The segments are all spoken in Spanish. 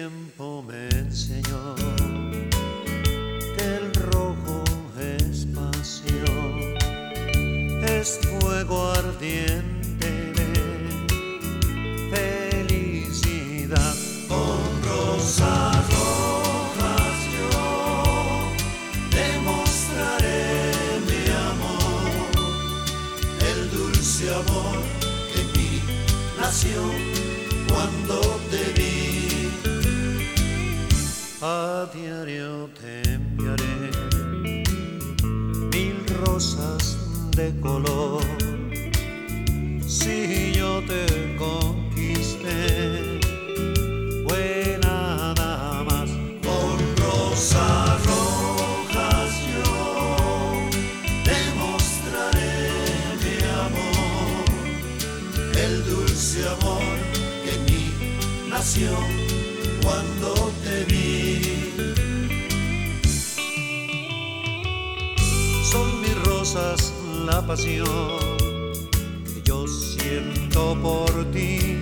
tiempo me enseñó que el rojo es pasión, es fuego ardiente de felicidad. Con rosas rojas yo demostraré mi amor, el dulce amor que en mí nació cuando te vi. A diario te enviaré 1000 rosas de color. Si yo te conquisté, fue nada más. Con rosas rojas yo demostraré mi amor, el dulce amor que en mí nació cuando te vi. Son mis rosas la pasión que yo siento por ti.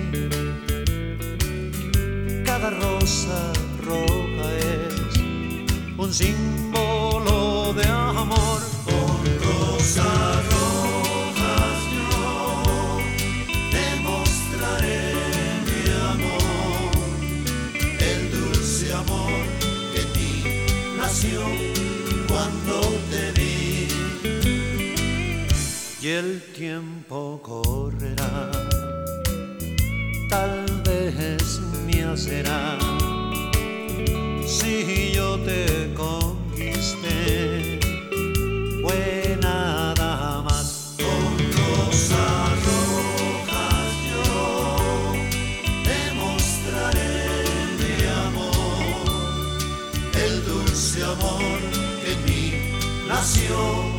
Cada rosa roja es un símbolo de amor. Con rosas rojas yo demostraré mi amor, el dulce amor que en ti nació cuando te vi. Y el tiempo correrá, tal vez me hacerá. Si yo te conquisté, fue nada más. Con rosas rojas yo demostraré mi amor, el dulce amor que en mí nació